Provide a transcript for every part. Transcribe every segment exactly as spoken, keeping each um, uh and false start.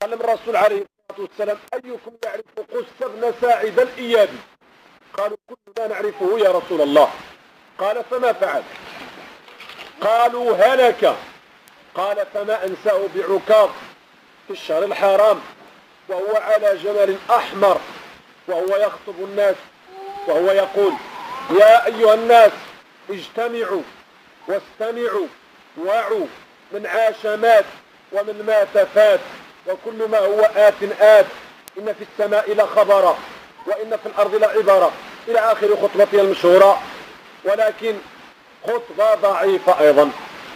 قال الرسول عليه الصلاة والسلام أيكم يعرف قس بن ساعد الإيابي؟ قالوا كلنا نعرفه يا رسول الله. قال فما فعل؟ قالوا هلك. قال فما أنساه بعكاظ في الشهر الحرام وهو على جمل أحمر وهو يخطب الناس وهو يقول يا أيها الناس اجتمعوا واستمعوا وعوا، من عاش مات ومن مات فات وكل ما هو آت آت، إن في السماء لخبرا وإن في الأرض لعبرا، إلى آخر خطبته المشهورة، ولكن خطبة ضعيفة أيضا.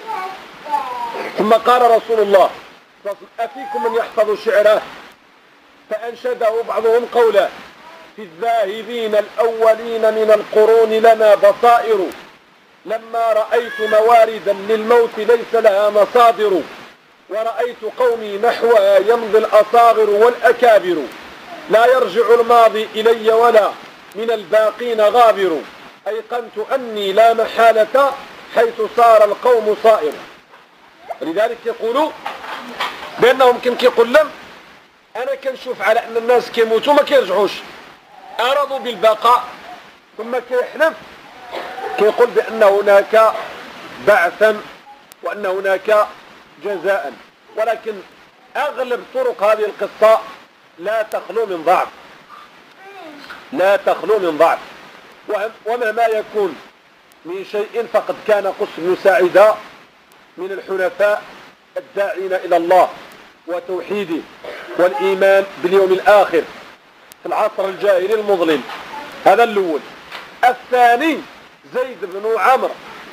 ثم قال رسول الله أفيكم من يحفظ شعره؟ فأنشده بعضهم قولا في الذاهبين الأولين من القرون لنا بصائر، لما رأيت مواردا للموت ليس لها مصادر، ورأيت قومي نحوها يمضي الأصاغر والأكابر، لا يرجع الماضي إلي ولا من الباقين غابر، أيقنت أني لا محالة حيث صار القوم صائر. لذلك يقولوا بأنهم كم كيقول لهم أنا كنشوف على أن الناس كيموتوا ما كيرجعوش، أرضوا بالبقاء، ثم كيحلف كيقول بأن هناك بعثا وأن هناك جزاء، ولكن أغلب طرق هذه القصة لا تخلو من ضعف، لا تخلو من ضعف، ومهما يكون من شيء فقد كان قس بن ساعدة من الحنفاء الداعين إلى الله وتوحيده والإيمان باليوم الآخر في العصر الجاهلي المظلم. هذا الأول. الثاني زيد بن عمرو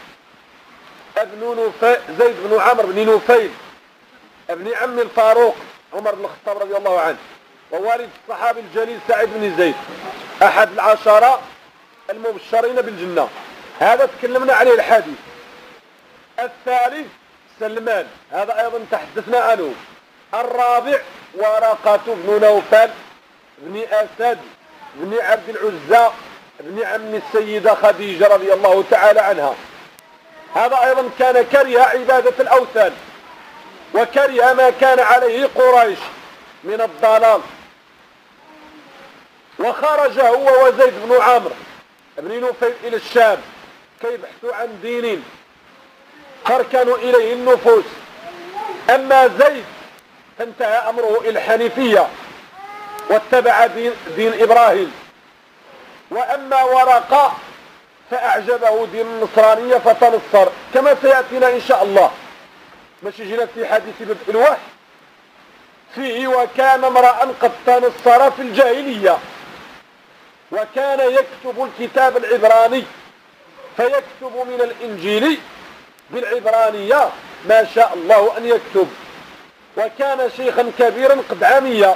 ابن نفيل زيد بن عمرو بن نفيل ابن عم الفاروق عمر بن الخطاب رضي الله عنه، ووالد الصحابي الجليل سعيد بن زيد أحد العشرة المبشرين بالجنة. هذا تكلمنا عليه الحديث. الثالث سلمان، هذا أيضا تحدثنا عنه. الرابع ورقة بن نوفل بن أسد بن عبد العزى بن عم السيدة خديجة رضي الله تعالى عنها. هذا أيضا كان كره عبادة الأوثان وكره ما كان عليه قريش من الضلال، وخرج هو وزيد بن عمرو بن نفيل إلى الشام كي يبحثوا عن دين تركن إليه النفوس. أما زيد فانتهى أمره إلى الحنيفية واتبع دين, دين إبراهيم. وأما ورقة فأعجبه دين النصرانية فتنصر، كما سيأتينا إن شاء الله، مش جينا في حديث بدء الوحي فيه وكان امرأ قد تنصر في الجاهلية وكان يكتب الكتاب العبراني، فيكتب من الإنجيل بالعبرانية ما شاء الله أن يكتب، وكان شيخا كبيرا قد عمي.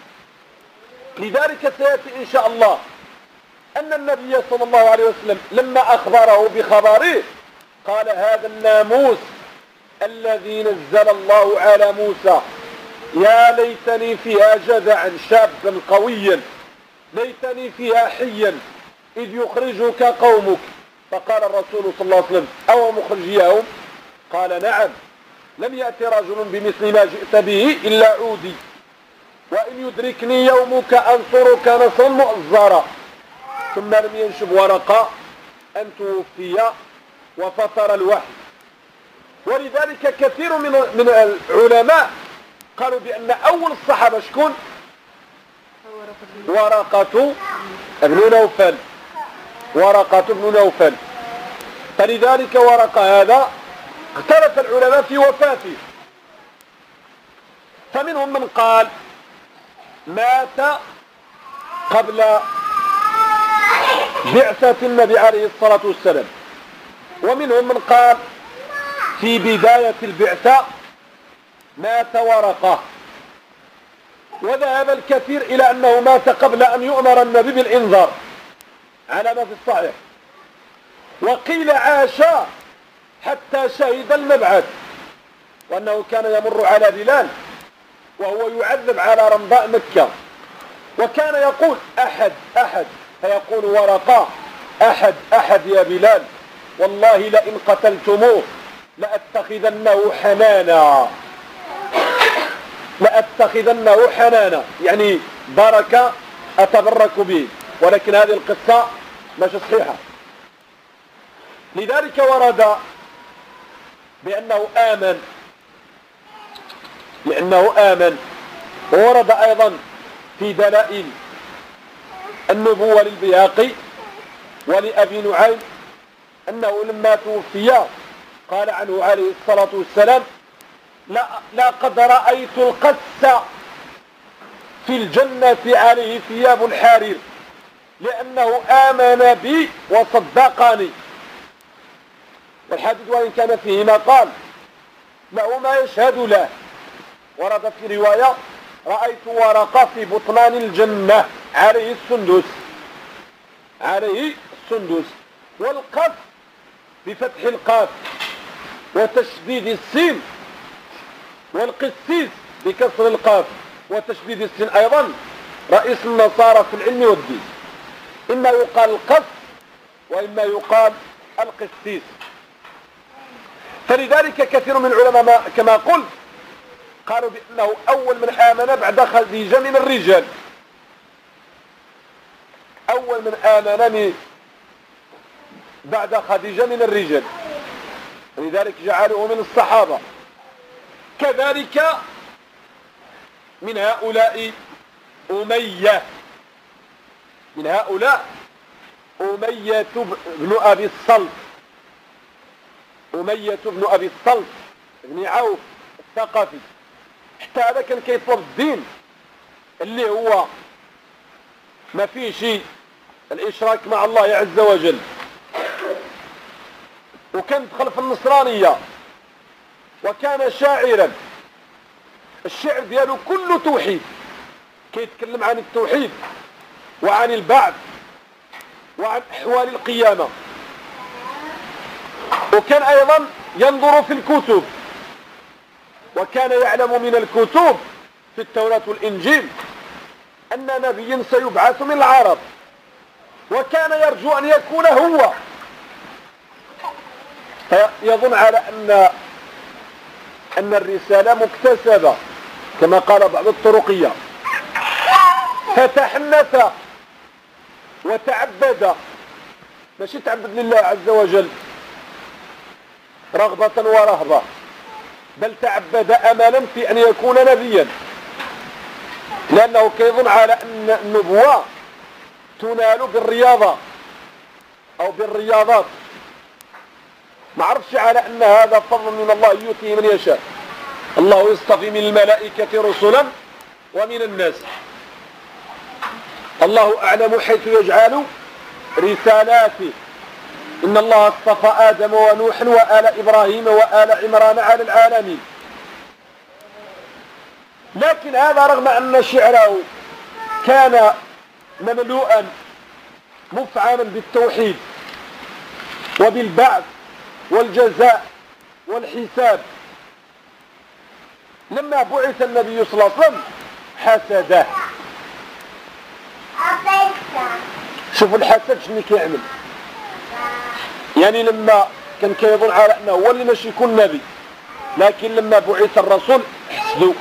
لذلك سيأتي إن شاء الله أن النبي صلى الله عليه وسلم لما أخبره بخبره قال هذا الناموس الذي نزل الله على موسى، يا ليتني فيها جذعا شابا قويا، ليتني فيها حيا إذ يخرجك قومك. فقال الرسول صلى الله عليه وسلم أو مخرجيهم؟ قال نعم، لم يأتي رجل بمثل ما جئت به إلا عودي، وإن يدركني يومك أنصرك نصرا مؤزرا. ثم لم ينشب ورقة أن توفي وفطر الوحي. ولذلك كثير من من العلماء قالوا بأن أول الصحابة شكون؟ ورقة ابن نوفل، ورقة ابن نوفل. فلذلك ورقة هذا اختلف العلماء في وفاته، فمنهم من قال مات قبل بعثة النبي عليه الصلاة والسلام، ومنهم من قال في بداية البعثة مات ورقة، وذهب الكثير إلى أنه مات قبل أن يؤمر النبي بالإنذار على ما في الصحيح، وقيل عاش حتى شهد المبعث، وأنه كان يمر على بلال وهو يعذب على رمضاء مكة، وكان يقول أحد أحد، فيقول ورقة أحد أحد يا بلال، والله لئن قتلتموه لأتخذنه حنانا، لأتخذنه حنانا، يعني بركة أتبرك به، ولكن هذه القصة مش صحيحة. لذلك ورد بأنه آمن، لأنه آمن. وورد أيضا في دلائل النبوة للبيهقي ولأبي نعيم أنه لما توفي قال عنه عليه الصلاة والسلام: لا لقد رأيت القس في الجنة عليه ثياب الحرير لأنه آمن بي وصدقني. والحديث وإن كان فيه ما قال له ما يشهد له. ورد في رواية: رأيت ورقة في بطنان الجنة عليه السندس، عليه السندس. والقف بفتح القاف وتشديد السين، والقسيس بكسر القاف وتشديد السين أيضا رئيس النصارى في العلم والدين. إما يقال القس وإما يقال القسيس. فلذلك كثير من العلماء كما قلت قالوا بأنه أول من آمن بعد خديجة من الرجال، أول من آمن بعد خديجة من الرجال، لذلك جعلوه من الصحابة. كذلك من هؤلاء أمية، من هؤلاء أمية بن أبي الصلت، أمية بن أبي الصلت بن عوف الثقفي. حتى هذا كان كيطلب الدين اللي هو ما فيه شيء الإشراك مع الله عز وجل، وكان دخل في النصرانية، وكان شاعرا. الشعر دياله كله توحيد، كيتكلم عن التوحيد وعن البعث وعن أحوال القيامة. وكان أيضا ينظر في الكتب، وكان يعلم من الكتب في التوراة والإنجيل أن نبيا سيبعث من العرب، وكان يرجو أن يكون هو. يظن على أن أن الرسالة مكتسبة كما قال بعض الطرقية، فتحنث وتعبد، ماشي تعبد لله عز وجل رغبة ورهبة، بل تعبد أملا في أن يكون نبيا، لأنه كيظن على أن النبوة تنال بالرياضة أو بالرياضات. ما عرفش على أن هذا فضل من الله يؤتيه من يشاء. الله يصطفي من الملائكة رسلا ومن الناس، الله أعلم حيث يجعل رسالاته. إن الله اصطفى آدم ونوحا وآل إبراهيم وآل عمران على العالمين. لكن هذا رغم أن شعره كان مملوءا مفعما بالتوحيد وبالبعث والجزاء والحساب، لما بعث النبي صلى الله عليه وسلم حسده. شوفوا الحسد شنو كيعمل. يعني لما كان كيظن على انه هو اللي ماشي يكون نبي، لكن لما بعث الرسول حسدوا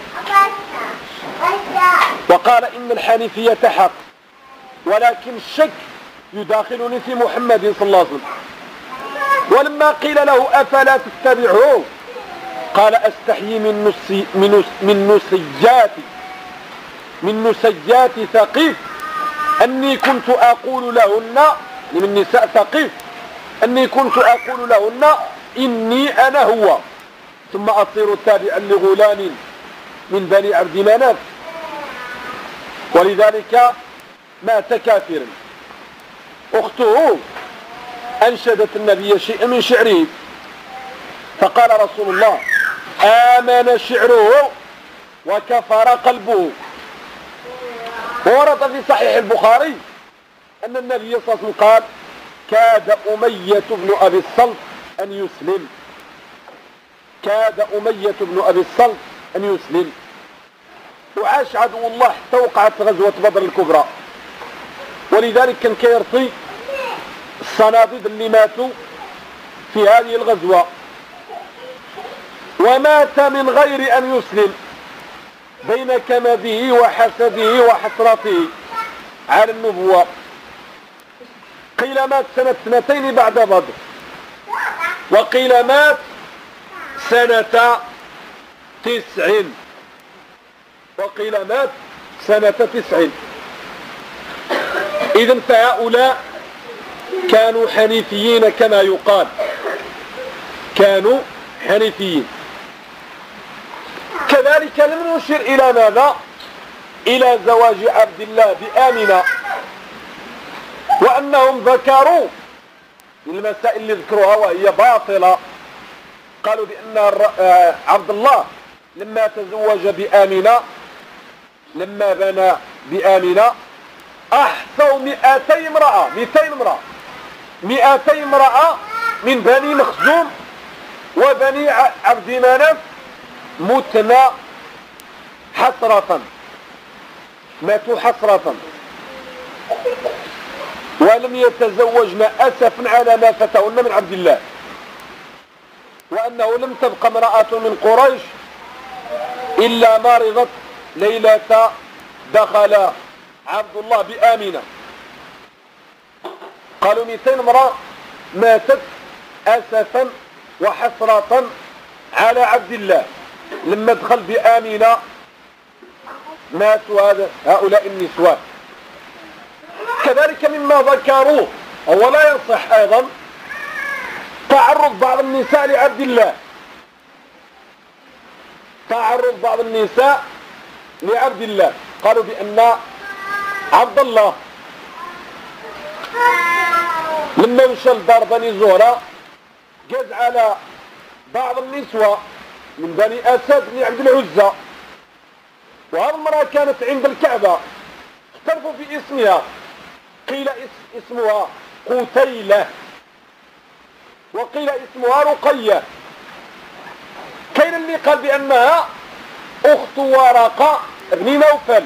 وقال إن الحنيفية حق، ولكن الشك يداخلني في محمد صلى الله عليه وسلم. ولما قيل له أفلا تتبعه قال أستحيي من نسي من من نسيات من نسيات ثقيف أني كنت أقول لهن، من نساء ثقيف، أني كنت أقول لهن إني أنا هو، ثم أصير تابعا لغلام من بني عبد مناف. ولذلك مات كافرا. أخته أنشدت النبي شيئا من شعره، فقال رسول الله: آمن شعره وكفر قلبه. وورد في صحيح البخاري أن النبي صلى الله عليه وسلم قال: كاد أمية بن أبي الصلت أن يسلم، كاد أمية بن أبي الصلت أن يسلم. وعاش عدو الله حتى وقعت غزوة بدر الكبرى. ولذلك كان كيرثي الصناديد اللي ماتوا في هذه الغزوة، ومات من غير أن يسلم. بين كمده وحسده وحسرته على النبوة. قيل مات سنة سنتين بعد بدر، وقيل مات سنة تسع، وقيل مات سنة تسع. إذن فهؤلاء كانوا حنيفيين كما يقال، كانوا حنيفيين. كذلك لم نشر إلى ماذا؟ إلى زواج عبد الله بآمنة، وأنهم ذكروا المسائل اللي ذكروها وهي باطلة. قالوا بأن عبد الله لما تزوج بآمنة، لما بنى بآمنة أحصوا مئتي امرأة، مئتين امرأة، مئتي امرأة من بني مخزوم وبني عبد مناف متنا حسرة، ماتوا حسرة، ولم يتزوجن أسفا على ما فتهن من عبد الله، وأنه لم تبق امرأة من قريش إلا مرضت ليلة دخل عبد الله بآمنة. قالوا مئتين امرأة ماتت أسفا وحسرة على عبد الله لما دخل بآمنة، ماتوا هؤلاء النسوان. كذلك مما ذكروه هو لا يصح أيضا تعرض بعض النساء لعبد الله، تعرض بعض النساء لعبد الله. قالوا بأن عبد الله لما مشى لدار بني زهرة جاز على بعض النسوة من بني أسد بن عبد العزى، وهذه المرأة كانت عند الكعبة، اختلفوا في اسمها، قيل اسمها قتيلة وقيل اسمها رقية. كاين اللي قال بأنها أخت ورقة بن نوفل،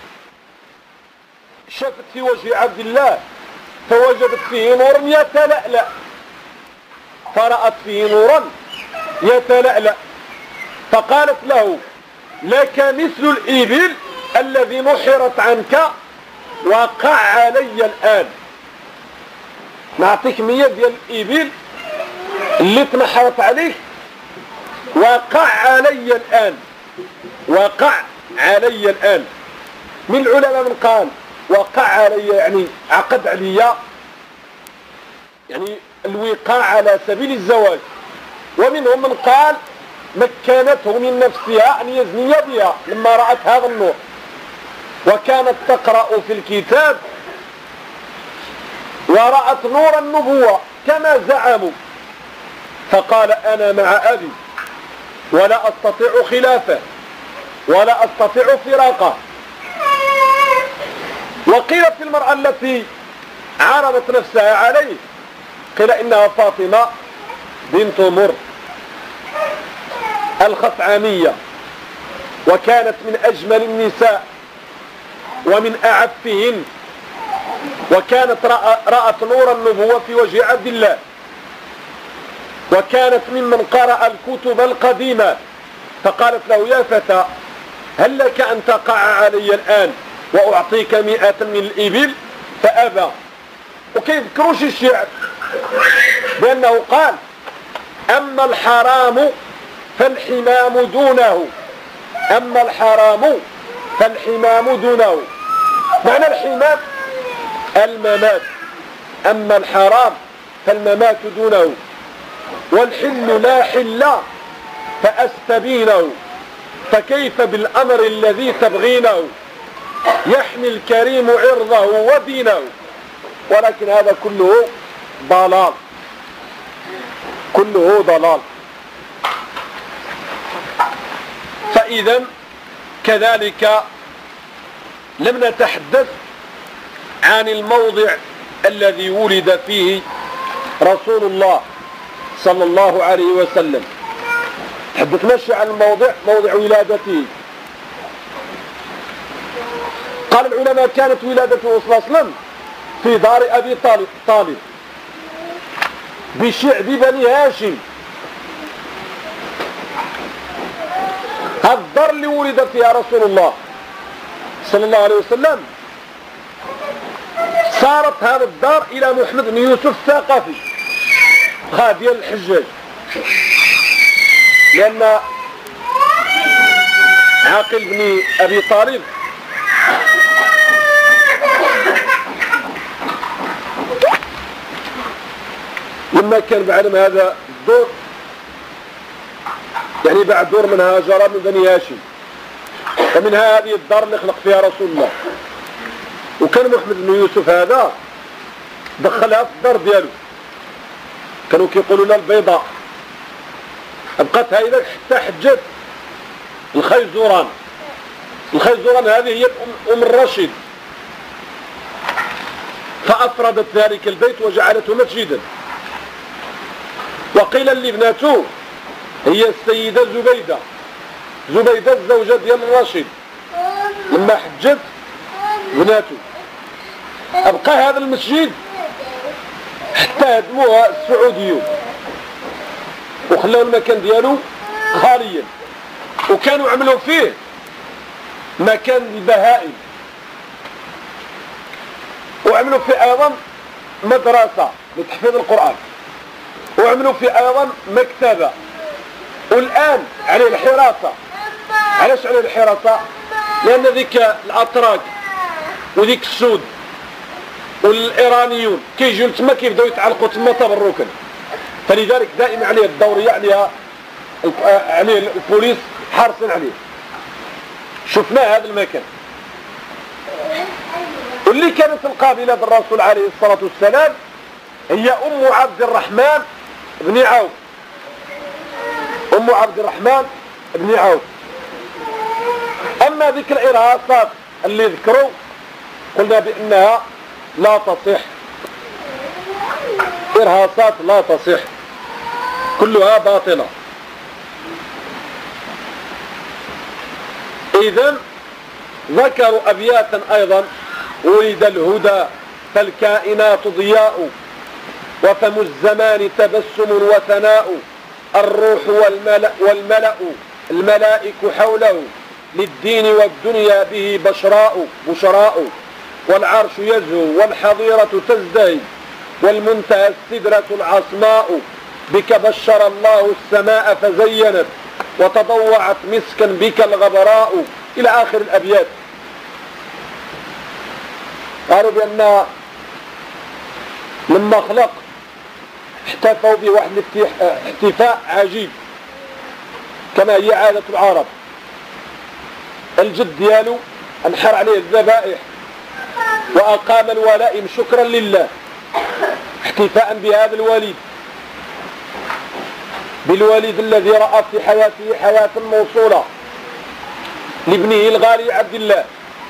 شافت في وجه عبد الله فوجدت فيه نورا يتلألأ، فرأت فيه نورا يتلألأ، فقالت له لك مثل الإبل الذي نحرت عنك وقع علي الآن. نعطيك مية ديال الإبل اللي تنحرت عليك وقع علي الآن، وقع علي الآن. من العلماء من قال وقع علي يعني عقد عليا، يعني الوقاع على سبيل الزواج، ومنهم من قال مكنته من نفسها أن يزني بها لما رأت هذا النور، وكانت تقرأ في الكتاب ورأت نور النبوة كما زعموا، فقال أنا مع أبي ولا أستطيع خلافه ولا أستطيع فراقه. وقيل في المرأة التي عرضت نفسها عليه قيل إنها فاطمة بنت مر الخثعمية، وكانت من أجمل النساء ومن أعفهن، وكانت رأت نور النبوة في وجه عبد الله، وكانت ممن قرأ الكتب القديمة، فقالت له يا فتى هل لك أن تقع علي الآن وأعطيك مئة من الإبل؟ فأبى. وكيذكروش الشعر بأنه قال أما الحرام فالحمام دونه، أما الحرام فالحمام دونه. معنى الحمام الممات، أما الحرام فالممات دونه، والحل لا حل فأستبينه، فكيف بالأمر الذي تبغينه، يحمي الكريم عرضه ودينه. ولكن هذا كله ضلال، كله ضلال. فإذا كذلك لم نتحدث عن الموضع الذي ولد فيه رسول الله صلى الله عليه وسلم، تحدثناش عن الموضع موضع ولادته. قال العلماء كانت ولادته صلى الله عليه وسلم في دار أبي طالب, طالب بشعب بني هاشم، هذا الدار اللي ولد فيها رسول الله صلى الله عليه وسلم صارت هذا الدار إلى محمد بن يوسف الثقفي ها ديال الحجاج، لأن عاقل بن أبي طالب لما كان بعد هذا الدور يعني بعد دور من هاجر من بني هاشم، ومنها هذه الدار اللي خلق فيها رسول الله. وكان محمد بن يوسف هذا دخلها في الدار ديالو، كانوا كيقولوا لها البيضاء، بقات هايله حتى حجت الخيزوران. الخيزوران هذه هي ام الرشيد، فافردت ذلك البيت وجعلته مسجدا. وقيل لابنته هي السيدة زبيدة، زبيدة الزوجة ديال الرشيد، لما حجت بناته أبقى هذا المسجد حتى هدموها السعوديون وخلاو المكان ديالو خاليا، وكانوا عملوا فيه مكان للبهائم، وعملوا فيه أيضا مدرسة لتحفيظ القرآن، وعملوا فيه أيضا مكتبة. والآن عليه الحراسة. علاش عليه الحراسة؟ لأن ذيك الأتراك وذيك السود والإيرانيون كيجيو تما كيبداو يتعلقوا تما تبركا، فلذلك دائما عليه الدورية، عليها عليه البوليس حارسين عليه. شفنا هذا المكان. واللي كانت القابلة بالرسول عليه الصلاة والسلام هي أم عبد الرحمن بن عوف، أم عبد الرحمن بن عوف. أما ذيك الإرهاصات اللي ذكروا قلنا بأنها لا تصح، إرهاصات لا تصح، كلها باطلة. إذن ذكروا أبياتا أيضا: ولد الهدى فالكائنات ضياء، وفم الزمان تبسم وثناء، الروح والملأ, والملأ الملائك حوله، للدين والدنيا به بشراء بشراء، والعرش يزهو والحظيرة تزدهي، والمنتهى السدرة العصماء، بك بشر الله السماء فزينت، وتضوعت مسكا بك الغبراء، إلى آخر الأبيات. قالوا بأن لما خلق احتفوا بواحد احتفاء عجيب كما هي عادة العرب. الجد ديالو انحر عليه الذبائح وأقام الولائم شكرا لله، احتفاء بهذا الوليد، بالوليد الذي رأى في حياته حياة موصولة لابنه الغالي عبد الله،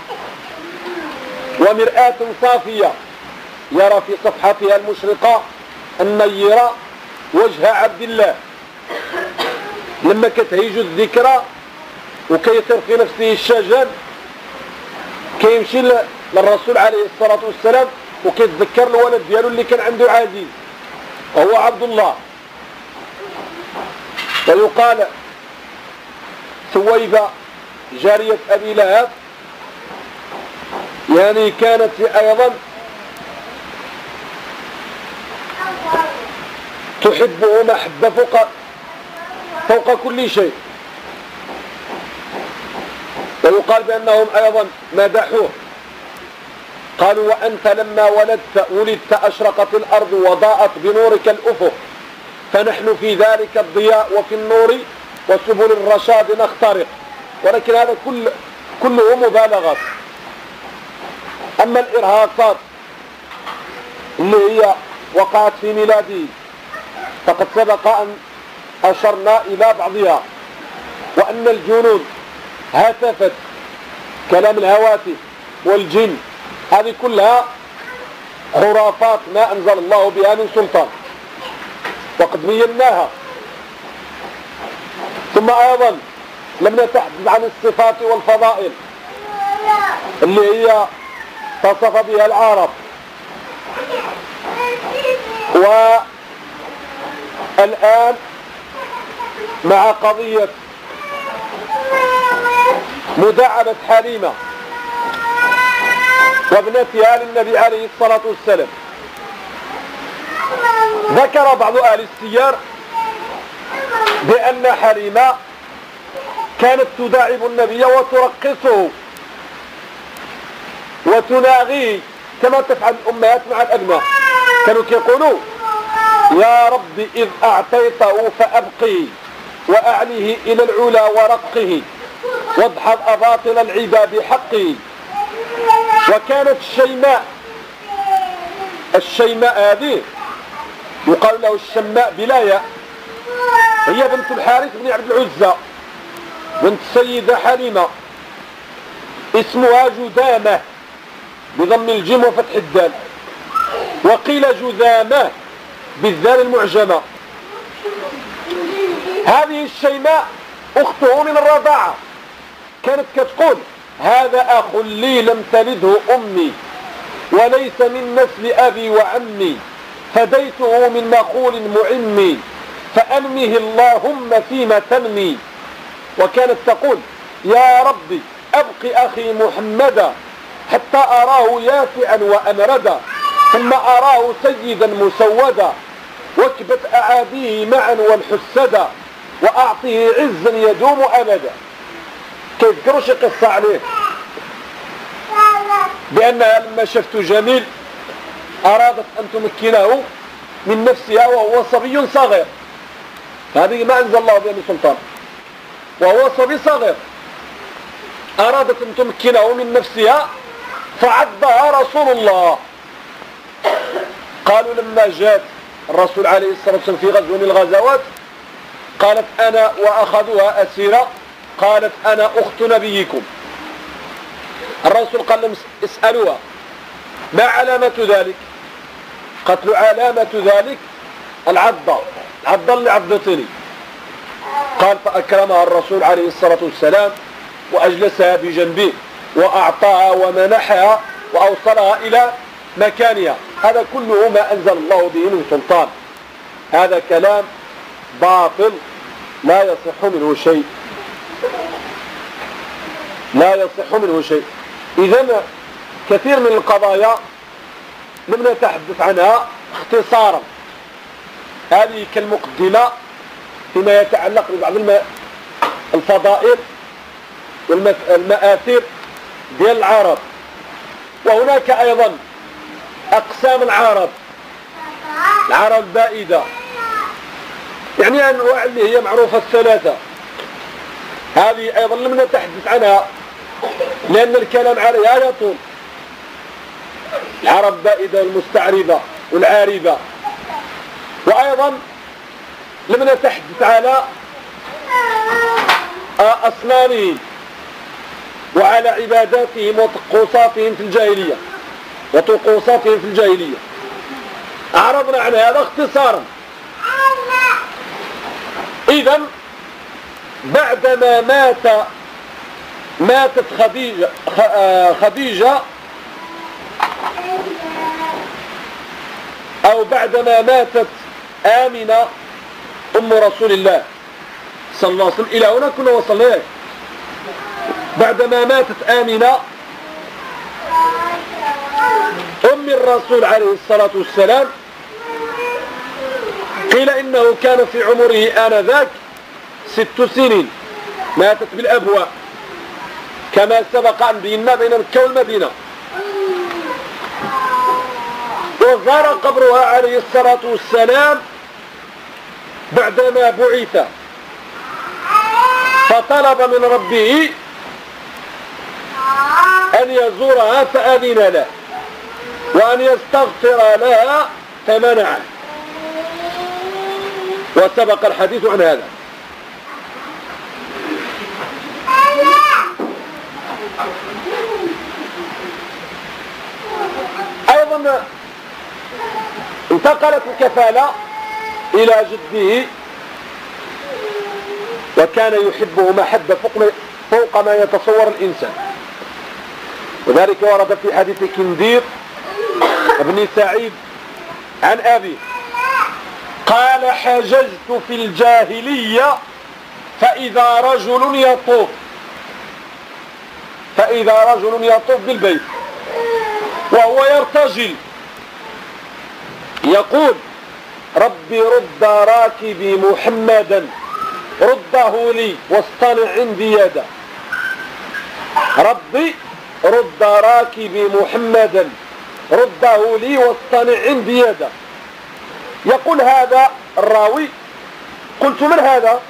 ومرآة صافية يرى في صفحتها المشرقة النيرة وجه عبد الله. لما كتهيج الذكرى وكيطير في نفسه الشجن كيمشي للرسول عليه الصلاة والسلام وكيتذكر الولد ديالو اللي كان عنده عزيز وهو عبد الله. ويقال ثويبة جارية أبي لهب يعني كانت أيضا تحبه محبة فوق فوق كل شيء. ويقال بأنهم أيضا مدحوه، قالوا: وأنت لما ولدت ولدت أشرقت الأرض وضاءت بنورك الأفق، فنحن في ذلك الضياء وفي النور وسبل الرشاد نخترق. ولكن هذا كل كله مبالغات. أما الإرهاصات اللي هي وقعت في ميلاده فقد سبق أن أشرنا إلى بعضها، وأن الجنود هتفت كلام الهواتف والجن، هذه كلها خرافات ما أنزل الله بها من سلطان، وقد بيناها. ثم أيضا لم نتحدث عن الصفات والفضائل اللي هي تصف بها العرب. والآن مع قضية مداعبة حليمة وابنتها للنبي عليه الصلاة والسلام. ذكر بعض أهل السير بأن حليمة كانت تداعب النبي وترقصه وتناغيه كما تفعل الأمهات مع الأبناء. كانوا يقولوا: يا رب إذ أعطيته فأبقي وأعليه إلى العلا ورقه واضحض أباطل العباد بحقه. وكانت الشيماء الشيماء هذه يقال له الشماء بلايا، هي بنت الحارث بن عبد العزى بنت السيدة حليمة، اسمها جذامة بضم الجيم وفتح الدال، وقيل جذامة بالذال المعجمة. هذه الشيماء أخته من الرضاعة، كانت كتقول: هذا أخ لي لم تلده أمي وليس من نسل أبي وعمي، فديته من مخول معمي فأنمه اللهم فيما تنمي. وكانت تقول: يا ربي أبقي أخي محمدا حتى أراه يافعا وأمردا، ثم أراه سيدا مسودا واكبت أعاديه معا والحسدا، وأعطيه عزا يدوم أبدا. كيذكروا شي قصة عليه بأنها لما شفته جميل أرادت أن تمكنه من نفسها وهو صبي صغير، هذه ما أنزل الله بها من سلطان، وهو صبي صغير، أرادت أن تمكنه من نفسها فعضها رسول الله. قالوا لما جاءت الرسول عليه الصلاة والسلام في غزو من الغزوات قالت: أنا، وأخذوها أسيرة، قالت: أنا أخت نبيكم. الرسول قال لهم: اسألوها ما علامة ذلك؟ قالت: علامة ذلك العضة، العضة اللي عضتني. قال: فأكرمها الرسول عليه الصلاة والسلام وأجلسها بجنبه وأعطاها ومنحها وأوصلها إلى مكانها. هذا كله ما أنزل الله به من سلطان، هذا كلام باطل لا يصح منه شيء، لا يصح منه شيء. إذن كثير من القضايا لم نتحدث عنها اختصارا، هذه كالمقدمة فيما يتعلق ببعض الفضائل والمآثير ديال العرب. وهناك أيضا أقسام العرب، العرب البائدة، يعني أنواع اللي هي معروفة الثلاثة، هذه أيضا لم نتحدث عنها لأن الكلام عليها يطول. العرب البائدة والمستعربة والعاربة. وأيضا لم نتحدث على أصنامهم وعلى عباداتهم وطقوساتهم في الجاهلية وطقوساتهم في الجاهلية، أعرضنا عن هذا اختصارا. إذن بعدما مات ماتت خديجة خديجة أو بعدما ماتت آمنة أم رسول الله صلى الله عليه وسلم، إلى هنا كنا وصلنا. بعدما ماتت آمنة أم الرسول عليه الصلاة والسلام، قيل إنه كان في عمره آنذاك ست سنين، ماتت بالأبواء كما سبق أن بينا بين مكة والمدينة. وزار قبرها عليه الصلاة والسلام بعدما بعث، فطلب من ربه أن يزورها فأذن له، وأن يستغفر لها فمنعه، وسبق الحديث عن هذا. أيضا انتقلت الكفالة إلى جده، وكان يحبه محبة فوق ما يتصور الإنسان، وذلك ورد في حديث كندير ابن سعيد عن أبي قال: حججت في الجاهلية فإذا رجل يطوف فإذا رجل يطوف بالبيت وهو يرتجل يقول ربي رد راكبي محمدا رده لي واصطنع عندي يدا. ربي رد راكبي محمدا رده لي واصطنع عندي يدا. يقول هذا الراوي قلت من هذا؟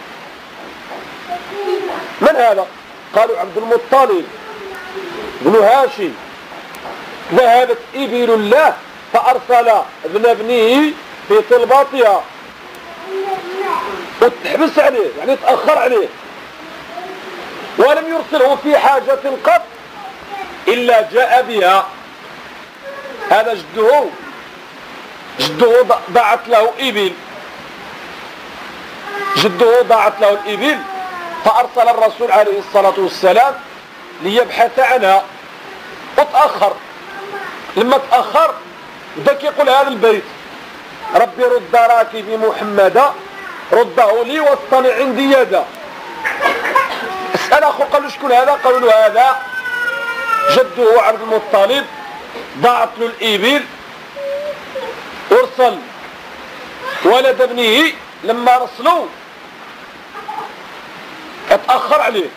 من هذا؟ قالوا عبد المطلب بن هاشم ذهبت إبل الله فأرسل ابن ابنه في طلباتها وتحبس عليه يعني تأخر عليه ولم يرسله في حاجة قط إلا جاء بها. هذا جده جده ضاعت له إبل جده ضاعت له الإبل فأرسل الرسول عليه الصلاة والسلام ليبحث عنها وتأخر. لما تأخر بدك يقول هذا البيت ربي رد راكبي محمدا رده لي واصطنع عندي يدا. اسأل أخو قال له شكون هذا؟ قالوا له هذا جده عبد المطلب ضاعت له الإبل ارسل ولد ابنه لما رسلوا اتأخر عليه.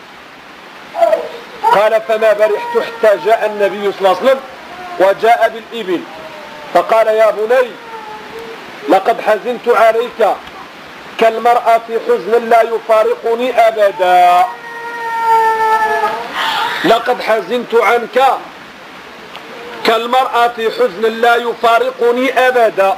قال فما برحت حتى جاء النبي صلى الله عليه وسلم وجاء بالإبل فقال يا بني لقد حزنت عليك كالمرأة حزنا لا يفارقني أبدا. لقد حزنت عنك كالمرأة حزنا لا يفارقني أبدا.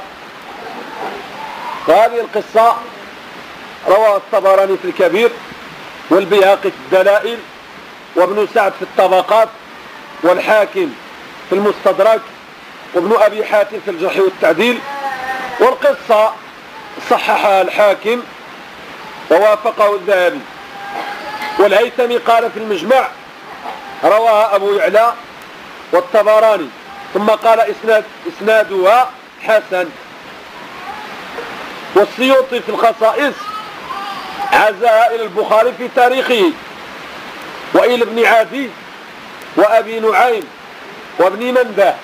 وهذه القصة رواه الطبراني في الكبير والبيهقي في الدلائل وابن سعد في الطبقات والحاكم في المستدرك وابن أبي حاتم في الجرح والتعديل. والقصة صححها الحاكم ووافقه الذهبي. والهيثمي قال في المجمع رواها أبو يعلى والطبراني ثم قال إسناد إسنادها حسن. والسيوطي في الخصائص عزاها إلى البخاري في تاريخه وإلى ابن عدي وأبي نعيم وابن منده.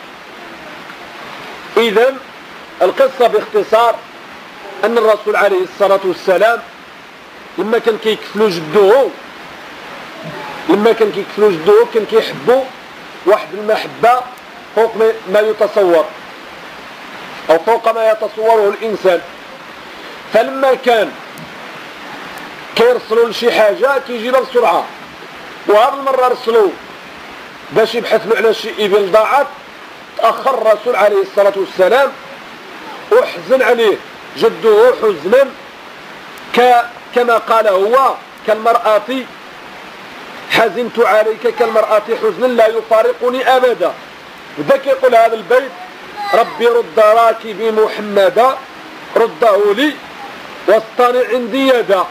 إذن القصة باختصار أن الرسول عليه الصلاة والسلام لما كان كيكفلو جدوه لما كان كيكفلو جدوه كان كيحبو واحد المحبة فوق ما يتصور أو فوق ما يتصوره الإنسان. فلما كان كيرسلوا لشي حاجة كيجيبها بسرعة وهذه المرة رسلوا باش يبحثوا على شي إبل ضاعت تأخر الرسول عليه الصلاة والسلام وحزن عليه جده حزنا كما قال هو كالمرأة حزنت عليك كالمرأة حزنا لا يفارقني أبدا. وذاك يقول هذا البيت ربي رد راكبي محمدا رده لي واصطنع عندي يدا.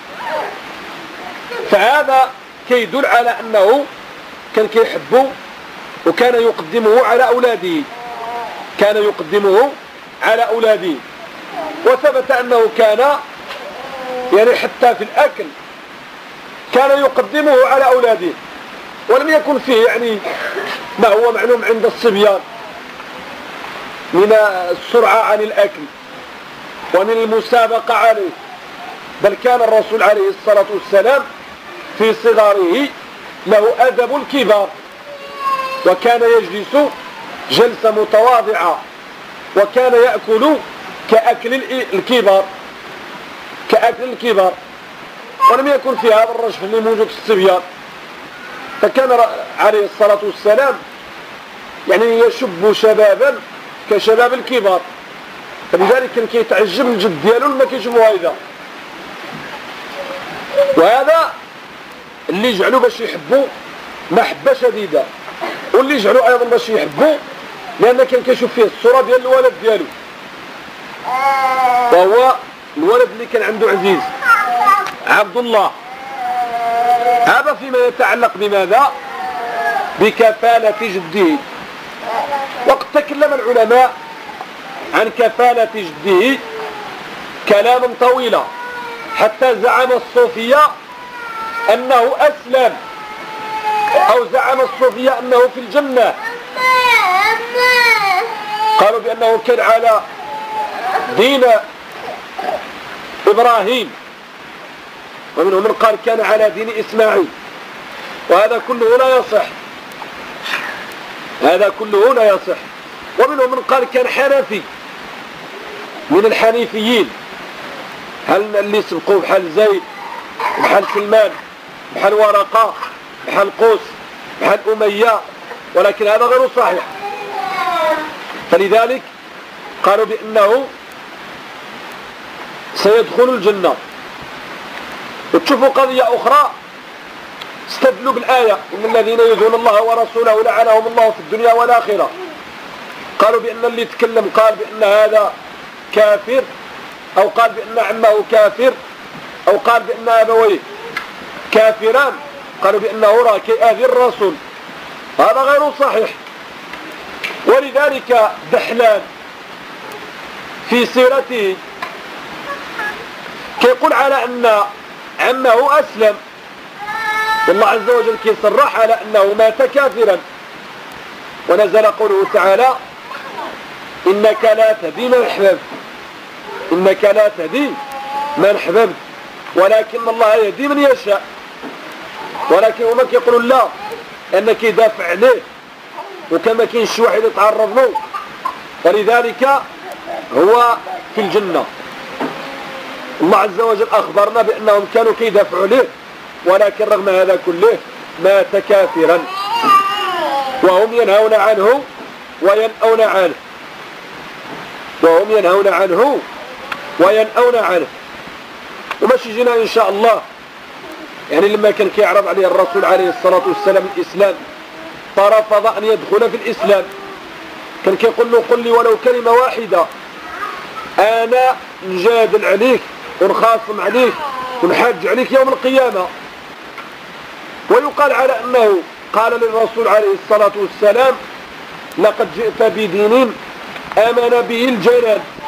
فهذا كيدل على أنه كان كيحبه وكان يقدمه على أولاده كان يقدمه على أولاده. وثبت أنه كان يعني حتى في الأكل كان يقدمه على أولاده ولم يكن فيه يعني ما هو معلوم عند الصبيان من السرعة عن الأكل ومن المسابقة عليه. بل كان الرسول عليه الصلاة والسلام في صغاره له أدب الكبار وكان يجلس جلسة متواضعة وكان يأكل كأكل الكبار كأكل الكبار ولم يكن في هذا الرجل اللي موجود في الصبيان. فكان عليه الصلاة والسلام يعني يشب شبابا كشباب الكبار. فلذلك كان كيتعجب الجد ديالو لما كيشوفوا هذا. وهذا اللي يجعلوا باش يحبوا محبة شديدة واللي يجعلوا ايضا باش يحبوا لان كان كيشوف فيه الصورة ديال الولد ديالو وهو الولد اللي كان عنده عزيز عبد الله. هذا فيما يتعلق بماذا؟ بكفالة جده. وقد تكلم العلماء عن كفالة جده كلاما طويلا حتى زعم الصوفية أنه أسلم أو زعم الصوفية أنه في الجنة، قالوا بأنه كان على دين إبراهيم، ومنهم من قال كان على دين إسماعيل، وهذا كله لا يصح، هذا كله لا يصح. ومنهم من قال كان حنفي من الحنيفيين، هل اللي سبقوا بحال زيد بحال سلمان بحال ورقة بحال قوس بحال أمية، ولكن هذا غير صحيح. فلذلك قالوا بأنه سيدخل الجنة. وتشوفوا قضية أخرى استدلوا بالآية إن الذين يؤذون الله ورسوله لعنهم الله في الدنيا والآخرة. قالوا بأن اللي يتكلم قال بأن هذا كافر، أو قال بأن عمه كافر، أو قال بأن أبويه كافران، قالوا بأنه راه كيأذي الرسول، هذا غير صحيح. ولذلك دحلان في سيرته كيقول على أن عمه أسلم، والله عز وجل كيصرح على أنه مات كافرا، ونزل قوله تعالى إنك لا تهدي من أحببت، إنك لا تهدي من أحببت ولكن الله يهدي من يشاء. ولكن هما كيقولون لا، أنك يدافع عليه وكما كاين شي واحد يتعرض له، ولذلك هو في الجنة. الله عز وجل أخبرنا بأنهم كانوا كيدافعوا عليه، ولكن رغم هذا كله مات كافرا، وهم ينهون عنه وينأون عنه، وهم ينهون عنه وينأون عنه. وماشي جينا إن شاء الله يعني لما كان كيعرض عليه الرسول عليه الصلاة والسلام الإسلام فرفض أن يدخل في الإسلام، كان كيقول له قل لي ولو كلمة واحدة أنا نجادل عليك ونخاصم عليك ونحاج عليك يوم القيامة. ويقال على أنه قال للرسول عليه الصلاة والسلام لقد جئت بدين آمن به الجنان